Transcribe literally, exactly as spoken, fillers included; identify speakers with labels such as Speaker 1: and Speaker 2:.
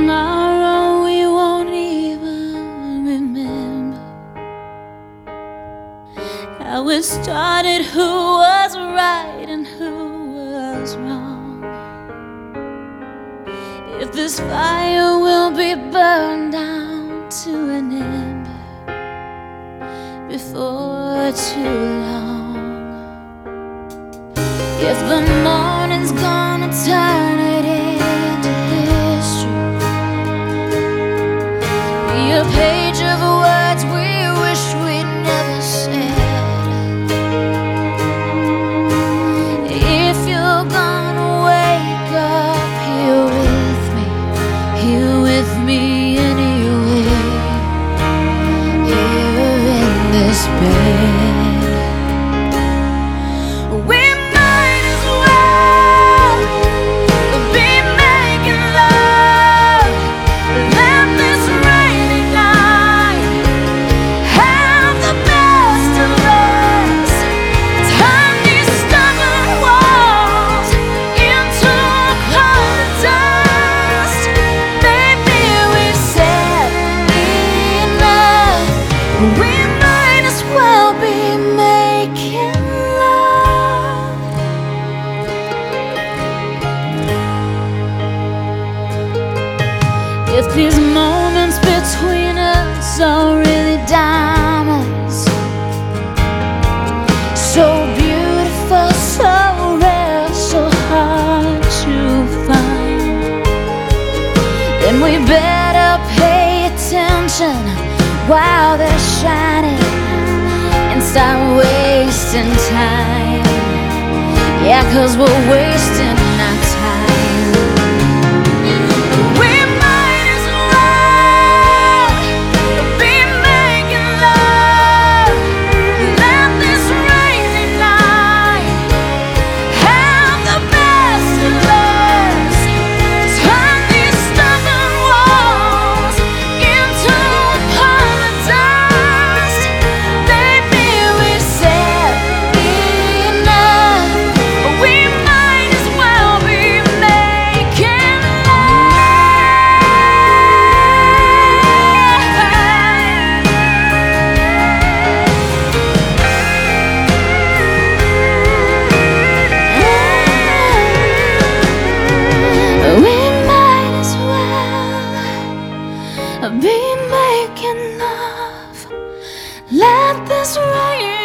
Speaker 1: tomorrow we won't even remember how it started, who was right and who was wrong. If this fire will be burned down to an ember before too long. If the morning's gonna turn it into history, be a page of words we wish we'd never said. If you're gonna wake up here with me, here with me anyway, here in this bed. We might as well be making love. If these moments between us are really diamonds, so beautiful, so rare, so hard to find, then we better pay attention while they're shining and start wasting time. Yeah, 'cause we're wasting our time. We might as well be making love. Let this rainy night have the best of us. Turn these stubborn walls into be making love. Let this rain